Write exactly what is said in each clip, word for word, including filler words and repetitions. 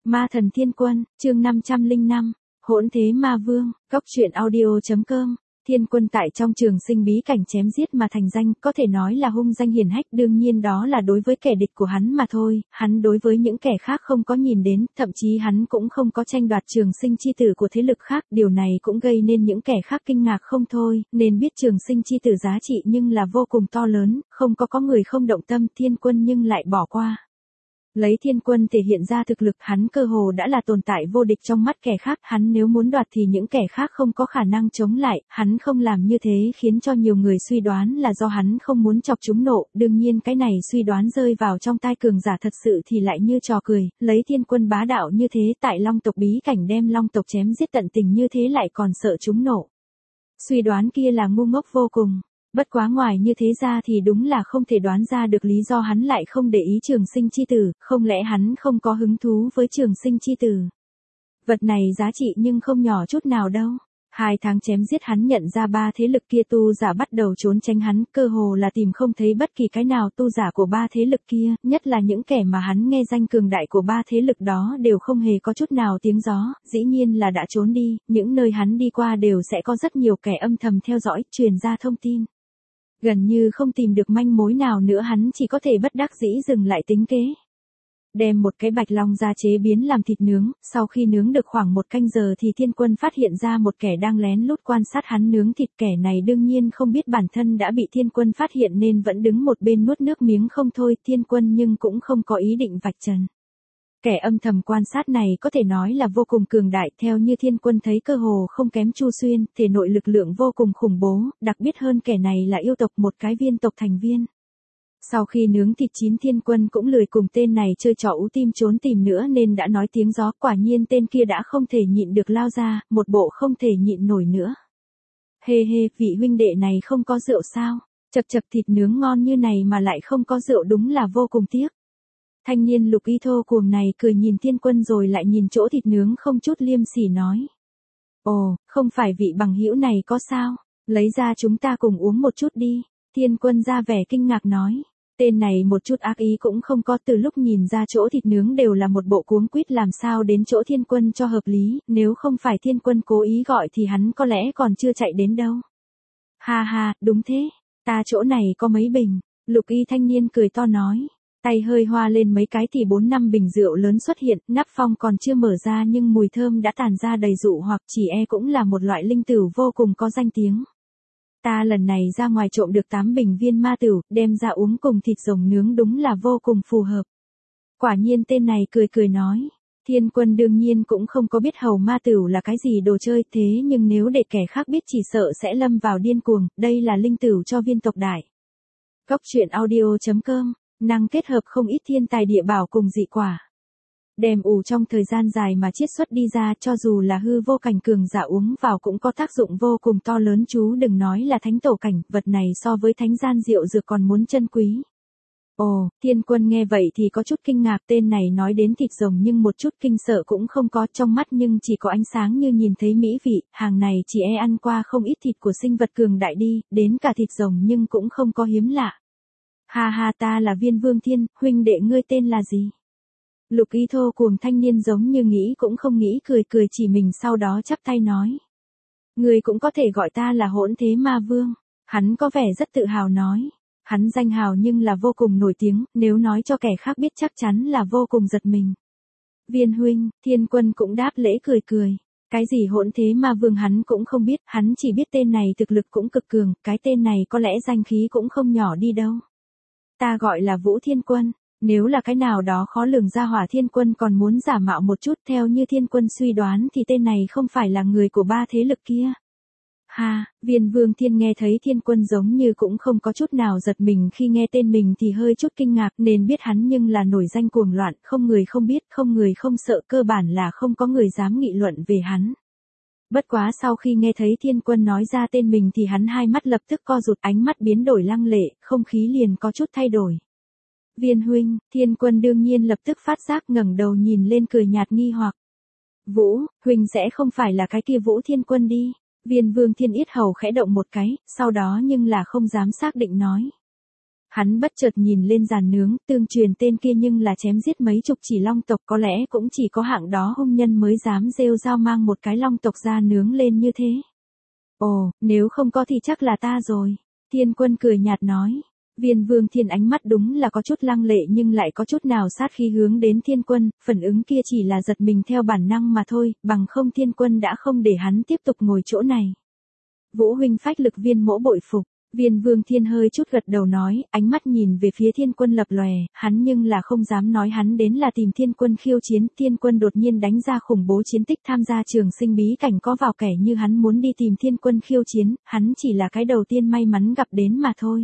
Ma thần thiên quân, chương năm trăm lẻ năm, hỗn thế ma vương, góc truyện audio.com. Thiên quân tại trong trường sinh bí cảnh chém giết mà thành danh, có thể nói là hung danh hiển hách, đương nhiên đó là đối với kẻ địch của hắn mà thôi, hắn đối với những kẻ khác không có nhìn đến, thậm chí hắn cũng không có tranh đoạt trường sinh chi tử của thế lực khác, điều này cũng gây nên những kẻ khác kinh ngạc không thôi, nên biết trường sinh chi tử giá trị nhưng là vô cùng to lớn, không có có người không động tâm, thiên quân nhưng lại bỏ qua. Lấy thiên quân thể hiện ra thực lực, hắn cơ hồ đã là tồn tại vô địch trong mắt kẻ khác, hắn nếu muốn đoạt thì những kẻ khác không có khả năng chống lại, hắn không làm như thế khiến cho nhiều người suy đoán là do hắn không muốn chọc chúng nộ, đương nhiên cái này suy đoán rơi vào trong tai cường giả thật sự thì lại như trò cười, lấy thiên quân bá đạo như thế tại long tộc bí cảnh đem long tộc chém giết tận tình như thế lại còn sợ chúng nộ. Suy đoán kia là ngu ngốc vô cùng. Bất quá ngoài như thế ra thì đúng là không thể đoán ra được lý do hắn lại không để ý trường sinh chi tử, không lẽ hắn không có hứng thú với trường sinh chi tử. Vật này giá trị nhưng không nhỏ chút nào đâu. Hai tháng chém giết hắn nhận ra ba thế lực kia tu giả bắt đầu trốn tránh hắn, cơ hồ là tìm không thấy bất kỳ cái nào tu giả của ba thế lực kia, nhất là những kẻ mà hắn nghe danh cường đại của ba thế lực đó đều không hề có chút nào tiếng gió, dĩ nhiên là đã trốn đi, những nơi hắn đi qua đều sẽ có rất nhiều kẻ âm thầm theo dõi, truyền ra thông tin. Gần như không tìm được manh mối nào nữa hắn chỉ có thể bất đắc dĩ dừng lại tính kế. Đem một cái bạch long ra chế biến làm thịt nướng, sau khi nướng được khoảng một canh giờ thì thiên quân phát hiện ra một kẻ đang lén lút quan sát hắn nướng thịt, kẻ này đương nhiên không biết bản thân đã bị thiên quân phát hiện nên vẫn đứng một bên nuốt nước miếng không thôi, thiên quân nhưng cũng không có ý định vạch trần. Kẻ âm thầm quan sát này có thể nói là vô cùng cường đại, theo như thiên quân thấy cơ hồ không kém Chu Xuyên, thể nội lực lượng vô cùng khủng bố, đặc biệt hơn kẻ này là yêu tộc, một cái viên tộc thành viên. Sau khi nướng thịt chín thiên quân cũng lười cùng tên này chơi trò ú tim trốn tìm nữa nên đã nói tiếng gió, quả nhiên tên kia đã không thể nhịn được lao ra, một bộ không thể nhịn nổi nữa. Hê hê, vị huynh đệ này không có rượu sao? Chật chật, thịt nướng ngon như này mà lại không có rượu đúng là vô cùng tiếc. Thanh niên lục y thô cuồng này cười nhìn thiên quân rồi lại nhìn chỗ thịt nướng không chút liêm sỉ nói. Ồ, không phải vị bằng hữu này có sao? Lấy ra chúng ta cùng uống một chút đi. Thiên quân ra vẻ kinh ngạc nói. Tên này một chút ác ý cũng không có, từ lúc nhìn ra chỗ thịt nướng đều là một bộ cuống quýt làm sao đến chỗ thiên quân cho hợp lý, nếu không phải thiên quân cố ý gọi thì hắn có lẽ còn chưa chạy đến đâu. Ha ha, đúng thế, ta chỗ này có mấy bình, lục y thanh niên cười to nói. Tay hơi hoa lên mấy cái thì bốn năm bình rượu lớn xuất hiện, nắp phong còn chưa mở ra nhưng mùi thơm đã tàn ra đầy dụ hoặc, chỉ e cũng là một loại linh tửu vô cùng có danh tiếng. Ta lần này ra ngoài trộm được tám bình viên ma tửu, đem ra uống cùng thịt rồng nướng đúng là vô cùng phù hợp. Quả nhiên tên này cười cười nói. Thiên quân đương nhiên cũng không có biết hầu ma tửu là cái gì đồ chơi, thế nhưng nếu để kẻ khác biết chỉ sợ sẽ lâm vào điên cuồng, đây là linh tửu cho viên tộc đại. Góc truyện audio.com, năng kết hợp không ít thiên tài địa bảo cùng dị quả. Đem ủ trong thời gian dài mà chiết xuất đi ra, cho dù là hư vô cảnh cường giả uống vào cũng có tác dụng vô cùng to lớn, chú đừng nói là thánh tổ cảnh, vật này so với thánh gian rượu dược còn muốn chân quý. Ồ, thiên quân nghe vậy thì có chút kinh ngạc, tên này nói đến thịt rồng nhưng một chút kinh sợ cũng không có, trong mắt nhưng chỉ có ánh sáng như nhìn thấy mỹ vị, hàng này chỉ e ăn qua không ít thịt của sinh vật cường đại đi, đến cả thịt rồng nhưng cũng không có hiếm lạ. Ha ha, ta là Viên Vương Thiên, huynh đệ ngươi tên là gì? Lục y thô cuồng thanh niên giống như nghĩ cũng không nghĩ cười cười chỉ mình sau đó chắp tay nói. Ngươi cũng có thể gọi ta là hỗn thế ma vương. Hắn có vẻ rất tự hào nói. Hắn danh hào nhưng là vô cùng nổi tiếng, nếu nói cho kẻ khác biết chắc chắn là vô cùng giật mình. Viên huynh, thiên quân cũng đáp lễ cười cười. Cái gì hỗn thế ma vương hắn cũng không biết, hắn chỉ biết tên này thực lực cũng cực cường, cái tên này có lẽ danh khí cũng không nhỏ đi đâu. Ta gọi là Vũ Thiên Quân. Nếu là cái nào đó khó lường ra hỏa thiên quân còn muốn giả mạo một chút, theo như thiên quân suy đoán thì tên này không phải là người của ba thế lực kia. Ha, Viên Vương Thiên nghe thấy thiên quân giống như cũng không có chút nào giật mình khi nghe tên mình thì hơi chút kinh ngạc, nên biết hắn nhưng là nổi danh cuồng loạn, không người không biết, không người không sợ, cơ bản là không có người dám nghị luận về hắn. Bất quá sau khi nghe thấy thiên quân nói ra tên mình thì hắn hai mắt lập tức co rụt, ánh mắt biến đổi lăng lệ, không khí liền có chút thay đổi. Viên huynh, thiên quân đương nhiên lập tức phát giác ngẩng đầu nhìn lên cười nhạt nghi hoặc. Vũ, huynh sẽ không phải là cái kia Vũ Thiên Quân đi. Viên Vương Thiên yết hầu khẽ động một cái, sau đó nhưng là không dám xác định nói. Hắn bất chợt nhìn lên giàn nướng, tương truyền tên kia nhưng là chém giết mấy chục chỉ long tộc, có lẽ cũng chỉ có hạng đó hung nhân mới dám rêu rao mang một cái long tộc ra nướng lên như thế. Ồ, nếu không có thì chắc là ta rồi. Thiên Quân cười nhạt nói. Viên Vương Thiên ánh mắt đúng là có chút lăng lệ nhưng lại có chút nào sát khí hướng đến Thiên Quân, phản ứng kia chỉ là giật mình theo bản năng mà thôi, bằng không Thiên Quân đã không để hắn tiếp tục ngồi chỗ này. Vũ huynh phách lực Viên mỗ bội phục. Viên Vương Thiên hơi chút gật đầu nói, ánh mắt nhìn về phía Thiên Quân lập lòe, hắn nhưng là không dám nói hắn đến là tìm Thiên Quân khiêu chiến. Thiên Quân đột nhiên đánh ra khủng bố chiến tích tham gia trường sinh bí cảnh có vào kẻ như hắn muốn đi tìm Thiên Quân khiêu chiến, hắn chỉ là cái đầu tiên may mắn gặp đến mà thôi.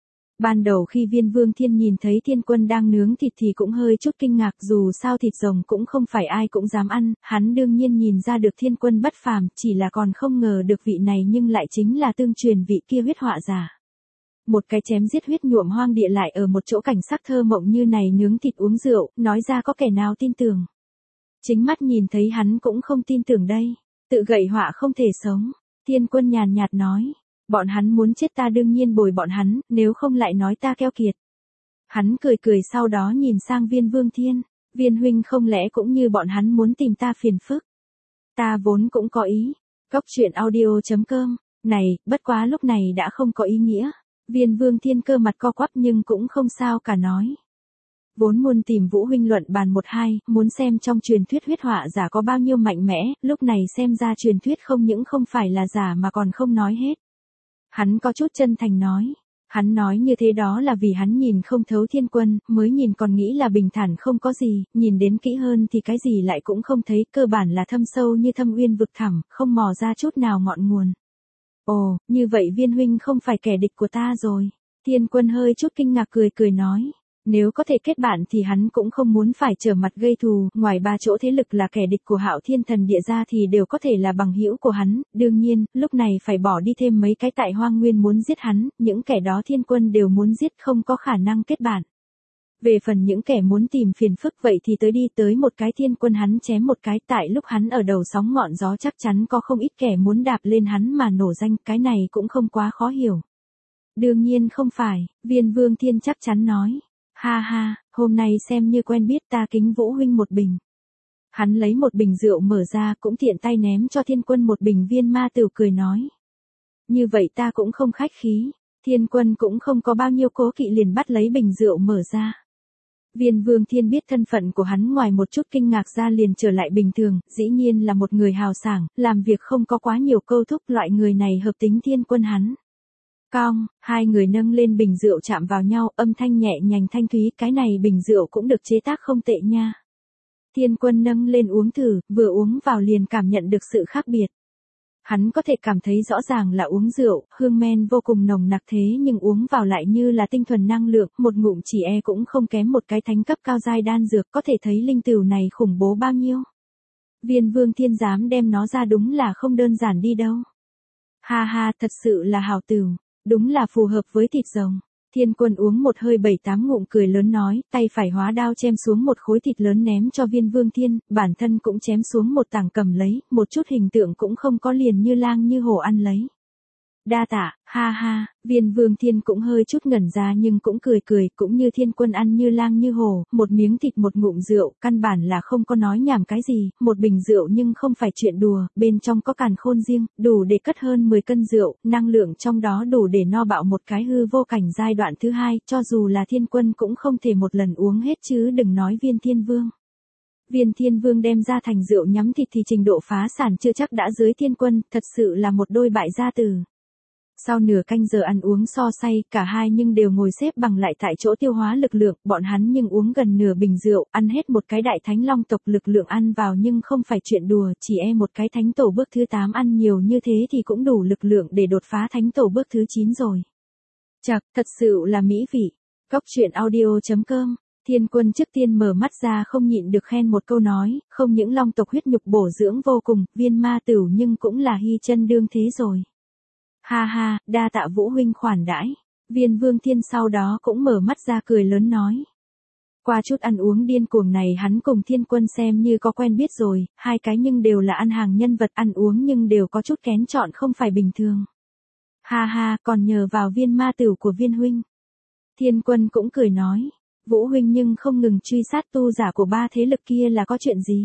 Ban đầu khi Viên Vương Thiên nhìn thấy Thiên Quân đang nướng thịt thì cũng hơi chút kinh ngạc, dù sao thịt rồng cũng không phải ai cũng dám ăn, hắn đương nhiên nhìn ra được Thiên Quân bất phàm, chỉ là còn không ngờ được vị này nhưng lại chính là tương truyền vị kia huyết họa giả. Một cái chém giết huyết nhuộm hoang địa lại ở một chỗ cảnh sắc thơ mộng như này nướng thịt uống rượu, nói ra có kẻ nào tin tưởng. Chính mắt nhìn thấy hắn cũng không tin tưởng đây, tự gậy họa không thể sống. Thiên Quân nhàn nhạt nói. Bọn hắn muốn chết ta đương nhiên bồi bọn hắn, nếu không lại nói ta keo kiệt. Hắn cười cười sau đó nhìn sang Viên Vương Thiên, Viên huynh không lẽ cũng như bọn hắn muốn tìm ta phiền phức. Ta vốn cũng có ý. Cốc truyện audio chấm com, này, bất quá lúc này đã không có ý nghĩa. Viên Vương Thiên cơ mặt co quắp nhưng cũng không sao cả nói. Vốn muốn tìm Vũ huynh luận bàn một hai, muốn xem trong truyền thuyết huyết họa giả có bao nhiêu mạnh mẽ, lúc này xem ra truyền thuyết không những không phải là giả mà còn không nói hết. Hắn có chút chân thành nói. Hắn nói như thế đó là vì hắn nhìn không thấu Thiên Quân, mới nhìn còn nghĩ là bình thản không có gì, nhìn đến kỹ hơn thì cái gì lại cũng không thấy, cơ bản là thâm sâu như thâm uyên vực thẳm, không mò ra chút nào ngọn nguồn. Ồ, như vậy Viên huynh không phải kẻ địch của ta rồi. Thiên Quân hơi chút kinh ngạc cười cười nói. Nếu có thể kết bạn thì hắn cũng không muốn phải trở mặt gây thù, ngoài ba chỗ thế lực là kẻ địch của Hạo Thiên Thần Địa ra thì đều có thể là bằng hữu của hắn, đương nhiên, lúc này phải bỏ đi thêm mấy cái tại Hoang Nguyên muốn giết hắn, những kẻ đó Thiên Quân đều muốn giết không có khả năng kết bạn. Về phần những kẻ muốn tìm phiền phức vậy thì tới đi tới một cái Thiên Quân hắn chém một cái, tại lúc hắn ở đầu sóng ngọn gió chắc chắn có không ít kẻ muốn đạp lên hắn mà nổ danh, cái này cũng không quá khó hiểu. Đương nhiên không phải, Viên Vương Thiên chắc chắn nói. Ha ha, hôm nay xem như quen biết ta kính Vũ huynh một bình. Hắn lấy một bình rượu mở ra cũng tiện tay ném cho Thiên Quân một bình. Viên Ma Tửu cười nói. Như vậy ta cũng không khách khí. Thiên Quân cũng không có bao nhiêu cố kỵ liền bắt lấy bình rượu mở ra. Viên Vương Thiên biết thân phận của hắn ngoài một chút kinh ngạc ra liền trở lại bình thường, dĩ nhiên là một người hào sảng, làm việc không có quá nhiều câu thúc, loại người này hợp tính Thiên Quân hắn. Cong, hai người nâng lên bình rượu chạm vào nhau, âm thanh nhẹ nhàng thanh thúy, cái này bình rượu cũng được chế tác không tệ nha. Thiên Quân nâng lên uống thử, vừa uống vào liền cảm nhận được sự khác biệt. Hắn có thể cảm thấy rõ ràng là uống rượu, hương men vô cùng nồng nặc thế nhưng uống vào lại như là tinh thuần năng lượng, một ngụm chỉ e cũng không kém một cái thánh cấp cao giai đan dược, có thể thấy linh tửu này khủng bố bao nhiêu. Viên Vương Thiên dám đem nó ra đúng là không đơn giản đi đâu. Ha ha, thật sự là hảo tửu. Đúng là phù hợp với thịt rồng. Thiên Quân uống một hơi bảy tám ngụm cười lớn nói, tay phải hóa đao chém xuống một khối thịt lớn ném cho Viên Vương Thiên, bản thân cũng chém xuống một tảng cầm lấy, một chút hình tượng cũng không có liền như lang như hổ ăn lấy. Đa tạ, ha ha, Viên Vương Thiên cũng hơi chút ngẩn ra nhưng cũng cười cười, cũng như Thiên Quân ăn như lang như hổ, một miếng thịt một ngụm rượu, căn bản là không có nói nhảm cái gì, một bình rượu nhưng không phải chuyện đùa, bên trong có càn khôn riêng, đủ để cất hơn mười cân rượu, năng lượng trong đó đủ để no bạo một cái hư vô cảnh giai đoạn thứ hai, cho dù là Thiên Quân cũng không thể một lần uống hết chứ đừng nói Viên Thiên Vương. Viên Thiên Vương đem ra thành rượu nhắm thịt thì trình độ phá sản chưa chắc đã dưới Thiên Quân, thật sự là một đôi bại gia tử. Sau nửa canh giờ ăn uống so say, cả hai nhưng đều ngồi xếp bằng lại tại chỗ tiêu hóa lực lượng, bọn hắn nhưng uống gần nửa bình rượu, ăn hết một cái đại thánh long tộc lực lượng ăn vào nhưng không phải chuyện đùa, chỉ e một cái thánh tổ bước thứ tám ăn nhiều như thế thì cũng đủ lực lượng để đột phá thánh tổ bước thứ chín rồi. Chậc, thật sự là mỹ vị. Cốc truyện audio chấm com. Thiên Quân trước tiên mở mắt ra không nhịn được khen một câu nói, không những long tộc huyết nhục bổ dưỡng vô cùng, Viên Ma Tửu nhưng cũng là hy chân đương thế rồi. Ha ha, đa tạ Vũ huynh khoản đãi. Viên Vương Thiên sau đó cũng mở mắt ra cười lớn nói. Qua chút ăn uống điên cuồng này hắn cùng Thiên Quân xem như có quen biết rồi, hai cái nhưng đều là ăn hàng nhân vật ăn uống nhưng đều có chút kén chọn không phải bình thường. Ha ha, còn nhờ vào Viên Ma Tửu của Viên huynh. Thiên Quân cũng cười nói, Vũ huynh nhưng không ngừng truy sát tu giả của ba thế lực kia là có chuyện gì?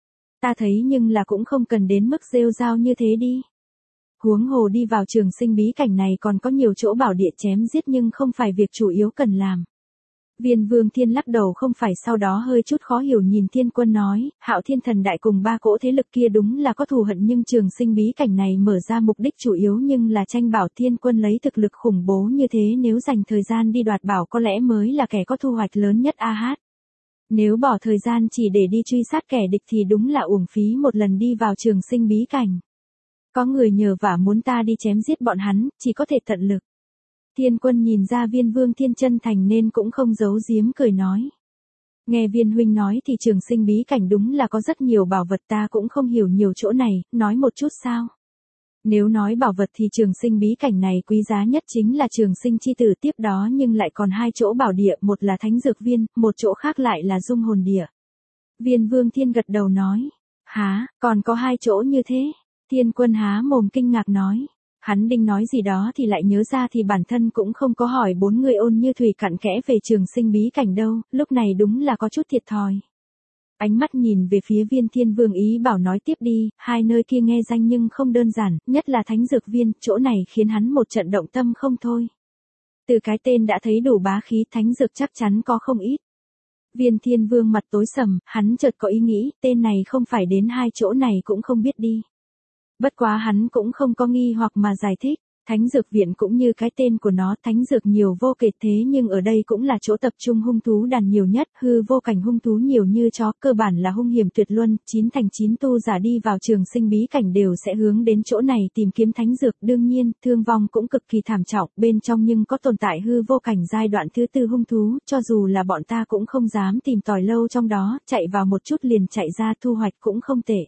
Ta thấy nhưng là cũng không cần đến mức rêu rao như thế đi. Huống hồ đi vào trường sinh bí cảnh này còn có nhiều chỗ bảo địa chém giết nhưng không phải việc chủ yếu cần làm. Viên Vương Thiên lắc đầu không phải, sau đó hơi chút khó hiểu nhìn Thiên Quân nói, Hạo Thiên Thần Đại cùng ba cỗ thế lực kia đúng là có thù hận nhưng trường sinh bí cảnh này mở ra mục đích chủ yếu nhưng là tranh bảo. Thiên Quân lấy thực lực khủng bố như thế nếu dành thời gian đi đoạt bảo có lẽ mới là kẻ có thu hoạch lớn nhất a hát. Nếu bỏ thời gian chỉ để đi truy sát kẻ địch thì đúng là uổng phí một lần đi vào trường sinh bí cảnh. Có người nhờ vả muốn ta đi chém giết bọn hắn, chỉ có thể tận lực. Thiên Quân nhìn ra Viên Vương Thiên chân thành nên cũng không giấu giếm cười nói. Nghe Viên huynh nói thì trường sinh bí cảnh đúng là có rất nhiều bảo vật, ta cũng không hiểu nhiều chỗ này, nói một chút sao? Nếu nói bảo vật thì trường sinh bí cảnh này quý giá nhất chính là trường sinh chi tử, tiếp đó nhưng lại còn hai chỗ bảo địa, một là thánh dược viên, một chỗ khác lại là dung hồn địa. Viên Vương Thiên gật đầu nói. Hả, còn có hai chỗ như thế? Thiên Quân há mồm kinh ngạc nói. Hắn định nói gì đó thì lại nhớ ra thì bản thân cũng không có hỏi bốn người Ôn Như Thủy cặn kẽ về trường sinh bí cảnh đâu, lúc này đúng là có chút thiệt thòi. Ánh mắt nhìn về phía Viên Thiên Vương ý bảo nói tiếp đi, hai nơi kia nghe danh nhưng không đơn giản, nhất là thánh dược viên, chỗ này khiến hắn một trận động tâm không thôi. Từ cái tên đã thấy đủ bá khí, thánh dược chắc chắn có không ít. Viên Thiên Vương mặt tối sầm, hắn chợt có ý nghĩ, tên này không phải đến hai chỗ này cũng không biết đi. Bất quá hắn cũng không có nghi hoặc mà giải thích, thánh dược viện cũng như cái tên của nó, thánh dược nhiều vô kể thế nhưng ở đây cũng là chỗ tập trung hung thú đàn nhiều nhất, hư vô cảnh hung thú nhiều như chó, cơ bản là hung hiểm tuyệt luân, chín thành chín tu giả đi vào trường sinh bí cảnh đều sẽ hướng đến chỗ này tìm kiếm thánh dược, đương nhiên, thương vong cũng cực kỳ thảm trọng, bên trong nhưng có tồn tại hư vô cảnh giai đoạn thứ tư hung thú, cho dù là bọn ta cũng không dám tìm tòi lâu trong đó, chạy vào một chút liền chạy ra, thu hoạch cũng không tệ.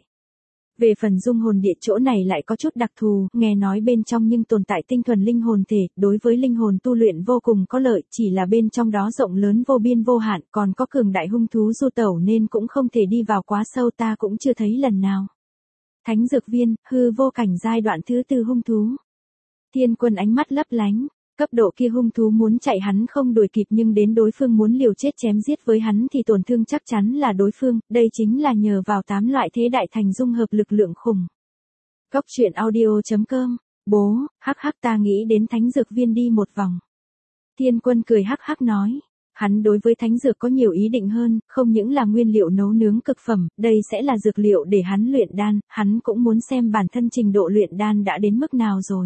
Về phần dung hồn địa, chỗ này lại có chút đặc thù, nghe nói bên trong nhưng tồn tại tinh thuần linh hồn thể, đối với linh hồn tu luyện vô cùng có lợi, chỉ là bên trong đó rộng lớn vô biên vô hạn, còn có cường đại hung thú du tẩu nên cũng không thể đi vào quá sâu, ta cũng chưa thấy lần nào. Thánh dược viên, hư vô cảnh giai đoạn thứ tư hung thú. Thiên Quân ánh mắt lấp lánh. Cấp độ kia hung thú muốn chạy hắn không đuổi kịp nhưng đến đối phương muốn liều chết chém giết với hắn thì tổn thương chắc chắn là đối phương, đây chính là nhờ vào tám loại thế đại thành dung hợp lực lượng khủng. Góc truyện audio chấm com, bố, hắc hắc ta nghĩ đến thánh dược viên đi một vòng. Thiên Quân cười hắc hắc nói, hắn đối với thánh dược có nhiều ý định hơn, không những là nguyên liệu nấu nướng cực phẩm, đây sẽ là dược liệu để hắn luyện đan, hắn cũng muốn xem bản thân trình độ luyện đan đã đến mức nào rồi.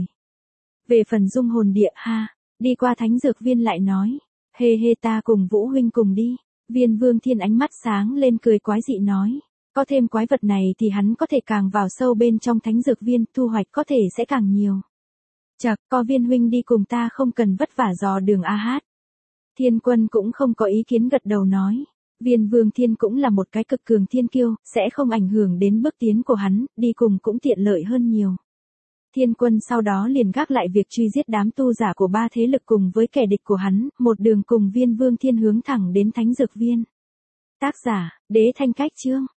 Về phần dung hồn địa ha, đi qua thánh dược viên lại nói, hê hê ta cùng Vũ huynh cùng đi. Viên Vương Thiên ánh mắt sáng lên cười quái dị nói, có thêm quái vật này thì hắn có thể càng vào sâu bên trong thánh dược viên, thu hoạch có thể sẽ càng nhiều. Chật, có Viên huynh đi cùng ta không cần vất vả dò đường a hát. Thiên Quân cũng không có ý kiến gật đầu nói, Viên Vương Thiên cũng là một cái cực cường thiên kiêu, sẽ không ảnh hưởng đến bước tiến của hắn, đi cùng cũng tiện lợi hơn nhiều. Thiên Quân sau đó liền gác lại việc truy giết đám tu giả của ba thế lực cùng với kẻ địch của hắn, một đường cùng Viên Vương Thiên hướng thẳng đến thánh dược viên. Tác giả, Đế Thanh Cách Chương.